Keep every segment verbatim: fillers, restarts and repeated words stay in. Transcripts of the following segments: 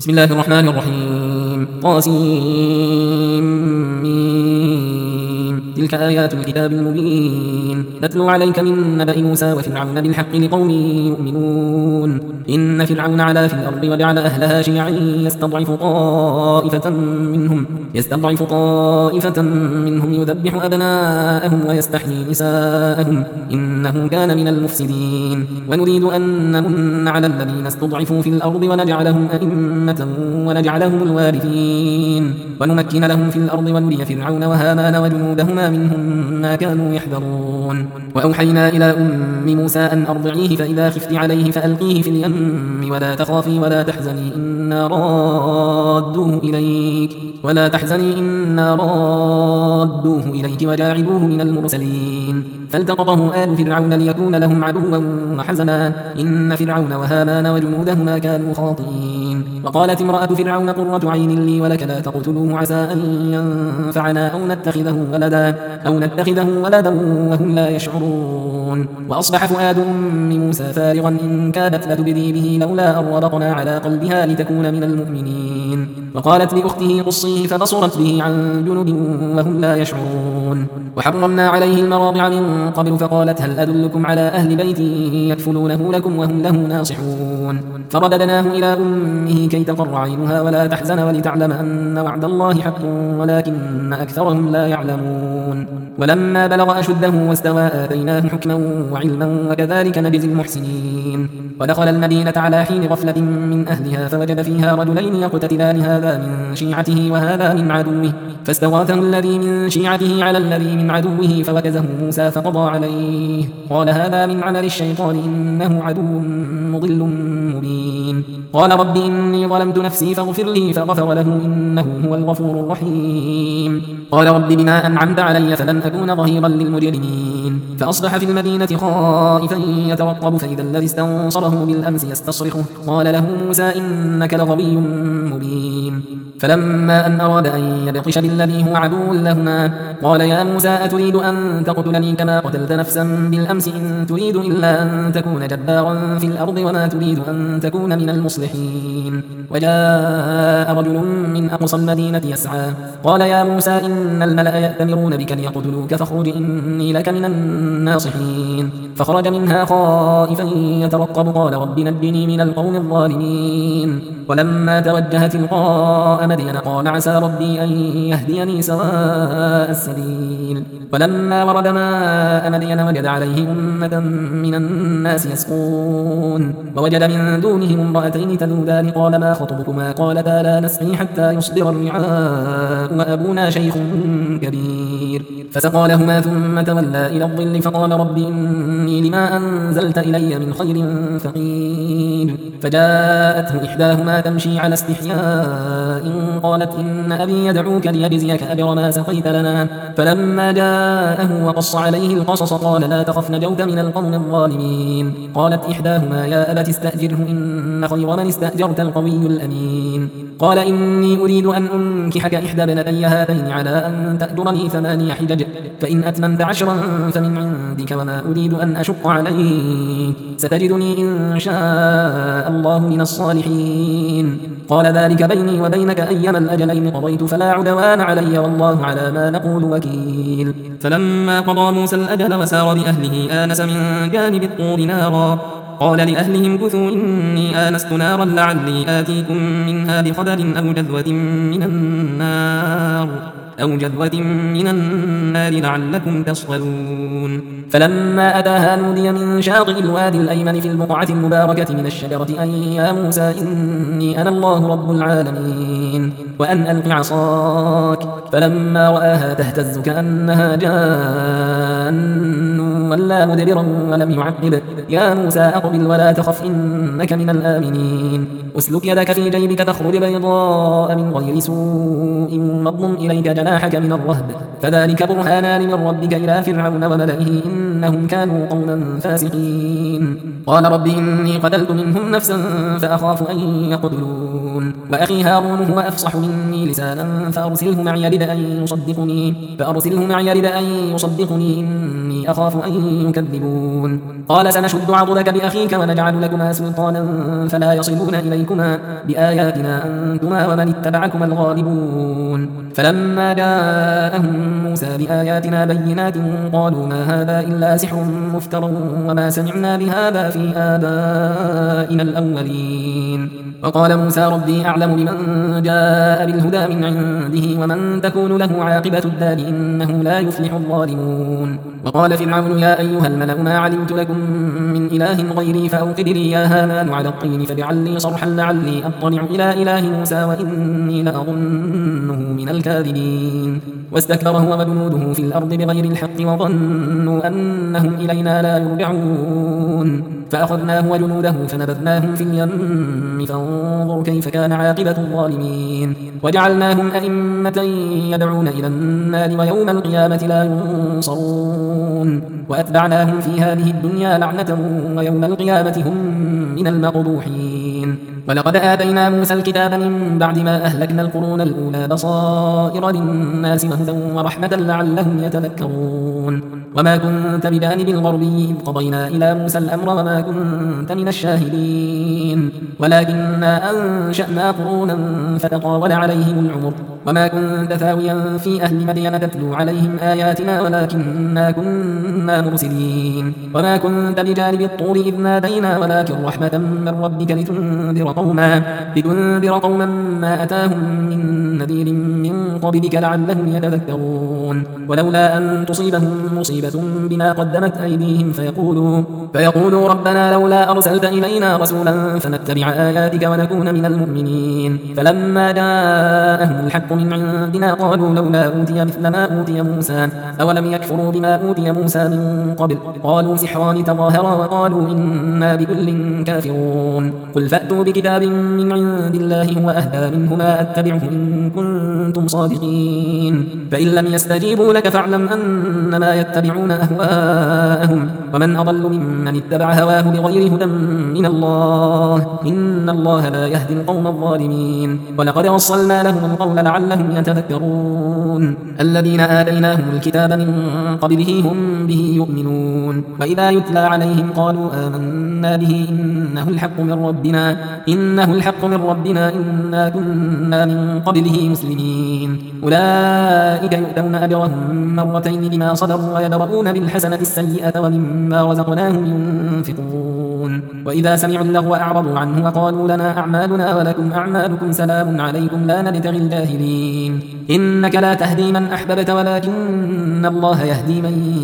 بسم الله الرحمن الرحيم طاسيم تلك آيات الكتاب المبين نتلو عليك من نبأ موسى وفرعون بالحق لقوم يؤمنون إن فرعون علا في الأرض وجعل أهلها شيعا يستضعف طائفة منهم يستضعف طائفة منهم يذبح أبناءهم ويستحيي نساءهم إنه كان من المفسدين ونريد أن نمن على الذين استضعفوا في الأرض ونجعلهم أئمة ونجعلهم الوارثين ونمكن لهم في الأرض ونري فرعون وهامان وجنودهما منهم ما كانوا يحذرون وأوحينا إلى أم موسى أن أرضعيه فإذا خفت عليه فألقيه في اليم ولا تخافي ولا تحزني إنا رادوه إليك ولا تحزني إنا رادوه إليك وجاعلوه من المرسلين فالتقطه آل فرعون ليكون لهم عدوا وحزنا إن فرعون وهامان وجنودهما كانوا خاطئين وقالت امرأة فرعون قرة عين لي ولك لا تقتلوه عسى أن ينفعنا أو نتخذه ولدا أو نتخذه ولدا وهم لا يشعرون وأصبح فؤاد أم موسى فارغا إن كادت لتبدي به لولا أن ربطنا على قلبها لتكون من المؤمنين وقالت لأخته قصيه فبصرت به عن جنب وهم لا يشعرون وحرمنا عليه المراضع من قبل فقالت هل أدلكم على أهل بيت يكفلونه لكم وهم له ناصحون فرددناه إلى أمه كي تقر عينها ولا تحزن ولتعلم أن وعد الله حق ولكن أكثرهم لا يعلمون ولما بلغ أشده واستوى آتيناه حكما وعلما وكذلك نجزي المحسنين ودخل المدينة على حين غفلة من أهلها فوجد فيها رجلين يقتتلان هذا من شيعته وهذا من عدوه فاستغاثه الذي من شيعته على الذي من عدوه فوكزه موسى فقضى عليه قال هذا من عمل الشيطان إنه عدو مضل مبين قال رب إني ظلمت نفسي فاغفر لي فغفر له إنه هو الغفور الرحيم قال رب بما أنعمت علي فلن أكون ظهيرا للمجرمين فأصبح في المدينة خائفا يترقب فإذا الذي استنصره بالأمس يستصرخه قال له موسى إنك لغوي مبين فلما أن أراد أن يبطش بالذي هو عدو لهما قال يا موسى أتريد أن تقتلني كما قتلت نفسا بالأمس إن تريد إلا أن تكون جبارا في الأرض وما تريد أن تكون من المصلحين وجاء رجل من أقصى المدينة يسعى قال يا موسى إن الملأ يأتمرون بك ليقتلوك فاخرج إني لك من الناصحين فخرج منها خائفا يترقب قال رب نجني من القوم الظالمين ولما توجه تلقاء مدين قال عسى ربي أن يهديني سواء السبيل ولما ورد ماء مدين وجد عليه أمة من الناس يسقون ووجد من دونهم امرأتين تذودان قال ما خطبكما قالتا لا نسقي حتى يصدر الرعاء وأبونا شيخ كبير فسقى لهما ثم تولى إلى الظل فقال رب إني لما أنزلت إلي من خير فقير فجاءته إحداهما تمشي على استحياء قالت إن أبي يدعوك ليجزيك أجر ما سقيت لنا فلما جاءه وقص عليه القصص قال لا تخف نجوت من القوم الظالمين قالت إحداهما يا أبت استأجره إن خير من استأجرت القوي الأمين قال إني أريد أن أنكحك إحدى ابنتي هاتين على أن تأجرني ثماني حجج فإن أتممت عشرا فمن عندك وما أريد أن أشق عليك ستجدني إن شاء الله من الصالحين قال ذلك بيني وبينك أيما الأجلين قضيت فلا عدوان علي والله على ما نقول وكيل فلما قضى موسى الأجل وسار بأهله آنس من جانب الطور نارا قال لأهلهم كثوا إني آنست نارا لعلي آتيكم منها بخبر أو جذوة من النار أو جذوة من النار لعلكم تصطلون فلما أتاها نودي من شاطئ الوادي الأيمن في البقعة المباركة من الشجرة أن يا موسى إني أنا الله رب العالمين وأن ألق عصاك فلما رآها تهتز كأنها جان ولا مدبرا ولم يعقب يا موسى أقبل ولا تخف إنك من الآمنين أسلك يدك في جيبك تخرج بيضاء من غير سوء واضم إليك جناحك من الرهب فذلك برهانان من ربك إلى فرعون وملئه إنهم كانوا قوما فاسقين قال رب إني قتلت منهم نفسا فأخاف أن يقتلون وأخي هارون هو أفصح مني لسانا فأرسله معي رد أن يصدقني فأرسله معي رد أن يصدقني إني إني أخاف أن يكذبون قال سنشد عضدك بأخيك ونجعل لكما سلطانا فلا يصلون إليكما بآياتنا أنتما ومن اتبعكما الغالبون فلما جاءهم موسى بآياتنا بينات قالوا ما هذا إلا سحر مفتر وما سمعنا بهذا في آبائنا الأولين وقال موسى ربي أعلم بمن جاء بالهدى من عنده ومن تكون له عاقبة الدار إنه لا يفلح الظالمون وقال فرعون يا أيها الملأ ما علمت لكم من إله غيري فأوقد لي يا هامان على الطين فاجعل لي صرحا لعلي أطلع إلى إله موسى وإني لأظنه من الكاذبين واستكبر هو وجنوده في الأرض بغير الحق وظنوا أنهم إلينا لا يرجعون فأخذناه وجنوده فنبذناهم في اليم فانظر كيف كان عاقبة الظالمين وجعلناهم أئمة يدعون إلى النار ويوم القيامة لا ينصرون وأتبعناهم في هذه الدنيا لعنة ويوم القيامة هم من المقبوحين ولقد آتينا موسى الكتاب من بعد ما أهلكنا القرون الأولى بصائر للناس وهدى ورحمة لعلهم يتذكرون وما كنت بجانب الغربي إذ قضينا إلى موسى الأمر وما كنت من الشاهدين ولكننا أنشأنا قرونا فتطاول عليهم العمر وما كنت ثاويا في أهل مدين تتلو عليهم آياتنا ولكننا كنا مرسلين وما كنت بجانب الطور إذ نادينا ولكن رحمة من ربك لتنذر قوما لتنذر قوما ما أتاهم من نذير من قبلك لعلهم يتذكرون ولولا أن تصيبهم مصيبة بما قدمت أيديهم فيقولوا, فيقولوا ربنا لولا أرسلت إلينا رسولا فنتبع آياتك ونكون من المؤمنين فلما جاءهم الحق من عندنا قالوا لولا أوتي مثل ما أوتي موسى أولم يكفروا بما أوتي موسى من قبل قالوا سحران تظاهرا وقالوا إنا بكل كافرون قل فأتوا بكتاب من عند الله هو أهدى منهما أتبعه إن كنتم صادقين فإن لم يستجيبوا لك فاعلم أنما يتبعون أهواءهم ومن أضل ممن اتبع هواه بغير هدى من الله إن الله لا يهدي القوم الظالمين ولقد وصلنا لهم القول لعلهم يتذكرون الذين آتيناهم الكتاب من قبله هم به يؤمنون وإذا يتلى عليهم قالوا آمنا به إنه الحق من ربنا إنه الحق من ربنا إنا كنا من قبله مسلمين أولئك يؤتون أجرهم مرتين بما صبروا ويدرؤون بالحسنة السيئة ومما رزقناهم ينفقون وإذا سمعوا اللغو أعرضوا عنه وقالوا لنا أعمالنا ولكم أعمالكم سلام عليكم لا نبتغي الجاهلين إنك لا تهدي من أحببت ولكن الله يهدي من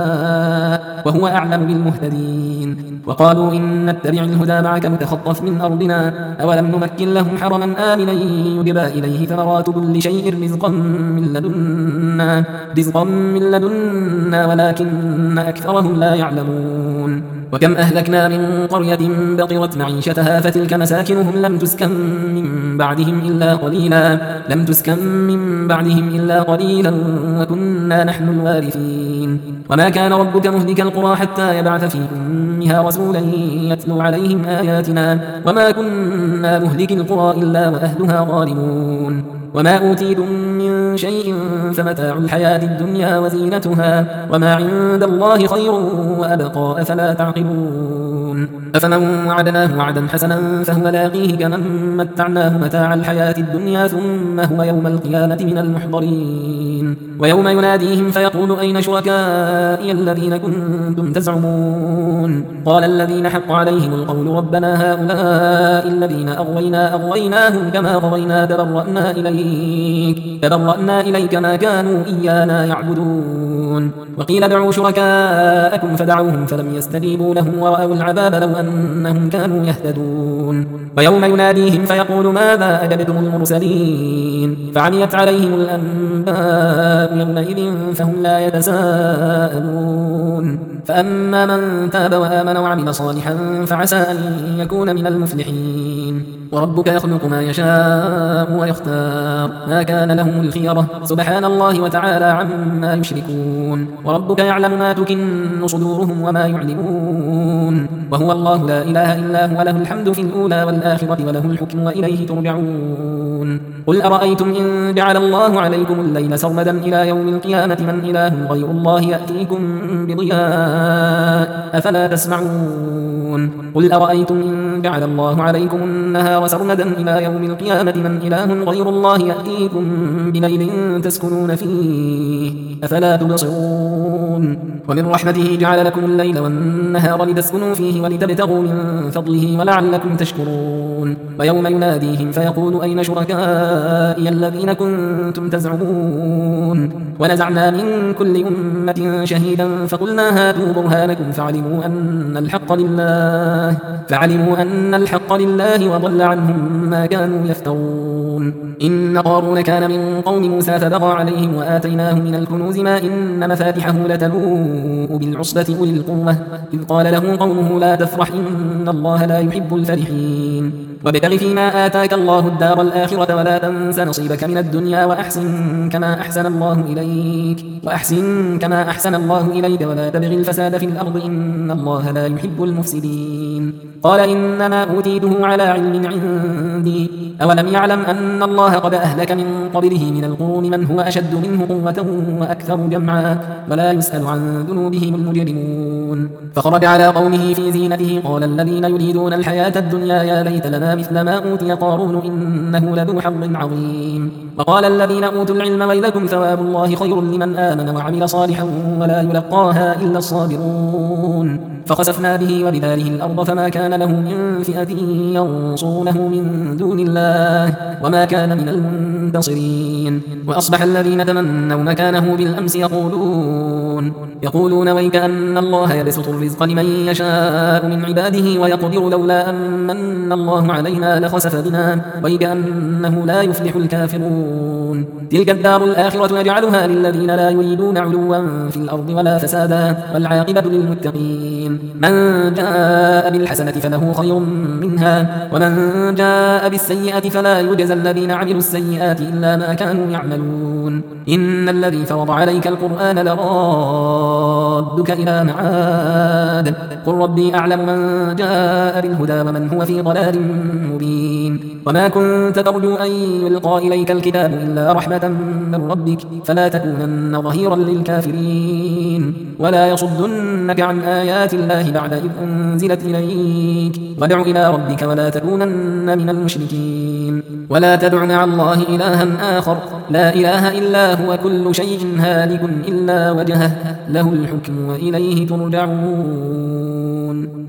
يشاء وهو أعلم بالمهتدين وقالوا إن نتبع الهدى معك متخطف من أرضنا أولم نمكن لهم حرما آمنا يجبى إليه ثمرات كل شيء رزقا من لدنا رزقا من لدنا ولكن أكثرهم لا يعلمون وكم أهلكنا من قرية بطرت معيشتها فتلك مساكنهم لم تسكن من بعدهم إلا قليلا لم تسكن من بعدهم إلا قليلا وكنا نحن الوارثين وما كان ربك مهلك القرى حتى يبعث في أمها رسولا يتلو عليهم آياتنا وما كنا مهلك القرى إلا وأهلها ظالمون وما أوتيتم من شيء فمتاع الحياة الدنيا وزينتها وما عند الله خير وأبقى أفلا تعقلون أفمن وعدناه وعدا حسنا فهو لاقيه كمن متعناه متاع الحياة الدنيا ثم هو يوم القيامة من المحضرين ويوم يناديهم فيقول أين شركائي الذين كنتم تزعمون قال الذين حق عليهم القول ربنا هؤلاء الذين أغوينا أغويناهم كما غوينا تبرأنا إليك تبرأنا إليك ما كانوا إيانا يعبدون وقيل ادعوا شركاءكم فدعوهم فلم يستجيبوا لهم ورأوا العذاب لو أنهم كانوا يهتدون ويوم يناديهم فيقول ماذا أجبتم المرسلين فعميت عليهم الأنباء يومئذ فهم لا يتساءلون فأما من تاب وآمن وعمل صالحا فعسى أن يكون من المفلحين وربك يخلق ما يشاء ويختار ما كان لهم الخيرة سبحان الله وتعالى عما يشركون وربك يعلم ما تكن صدورهم وما يعلمون وهو الله لا إله إلا هو له الحمد في الأولى والآخرة وله الحكم وإليه ترجعون قل أرأيتم إن جعل الله عليكم الليل سرمدا إلى يوم القيامة من إله غير الله يأتيكم بضياء أفلا تسمعون قل أرأيتم إن جعل الله عليكم النهار سرمدا إلى يوم القيامة من إله غير الله يأتيكم بليل تسكنون فيه أفلا تبصرون ومن رحمته جعل لكم الليل والنهار لتسكنوا فيه ولتبتغوا من فضله ولعلكم تشكرون ويوم يناديهم فيقول أين شركائي الذين كنتم تزعمون ونزعنا من كل أمة شهيدا فقلنا هاتوا برهانكم فعلموا أن الحق لله فعلموا أن الحق لله وضل عنهم ما كانوا يفترون إن قارون كان من قوم موسى فبغى عليهم وآتيناه من الكنوز ما إن مفاتحه لتنوء بالعصبة أولي القوة إذ قال له قومه لا تفرح إن الله لا يحب الفرحين وابتغ فيما آتاك الله الدار الآخرة ولا تنس نصيبك من الدنيا وأحسن كما أحسن الله إليك وأحسن كما أحسن الله إليك ولا تبغ الفساد في الأرض إن الله لا يحب المفسدين قال إنما أوتيته على علم عندي أولم يعلم أن الله قد أهلك من قبله من القرون من هو أشد منه قوة وأكثر جمعا ولا يسأل عن ذنوبهم المجرمون فخرج على قومه في زينته قال الذين يريدون الحياة الدنيا يا ليت لنا مثل ما أوتي قارون إنه لذو حظ عظيم وقال الذين أوتوا العلم ويلكم ثواب الله خير لمن آمن وعمل صالحا ولا يلقاها إلا الصابرون فخسفنا به وبداره الأرض فما كان له من فئة ينصونه من دون الله وما كان من المنتصرين وأصبح الذين تمنوا مكانه بالأمس يقولون يقولون ويك أن الله يبسط الرزق لمن يشاء من عباده ويقدر لولا أمن الله علينا لخسف بنا ويك أنه لا يفلح الكافرون تلك الدار الآخرة يجعلها للذين لا يريدون علوا في الأرض ولا فسادا والعاقبة للمتقين من جاء بالحسنة فله خير منها ومن جاء بالسيئة فلا يجزى الذين عملوا السيئات إلا ما كانوا يعملون إن الذي فرض عليك القرآن لرادك إلى معاد قل ربي أعلم من جاء بالهدى ومن هو في ضلال مبين وما كنت ترجو أن يلقى إليك الكتاب إلا رحمة من ربك فلا تكونن ظهيرا للكافرين ولا يصدنك عن آيات الله بعد إذ أنزلت إليك وادع إلى ربك ولا تكونن من المشركين ولا تدع مع الله إلها آخر لا إله إلا هو كل شيء هالك إلا وجهه له الحكم وإليه ترجعون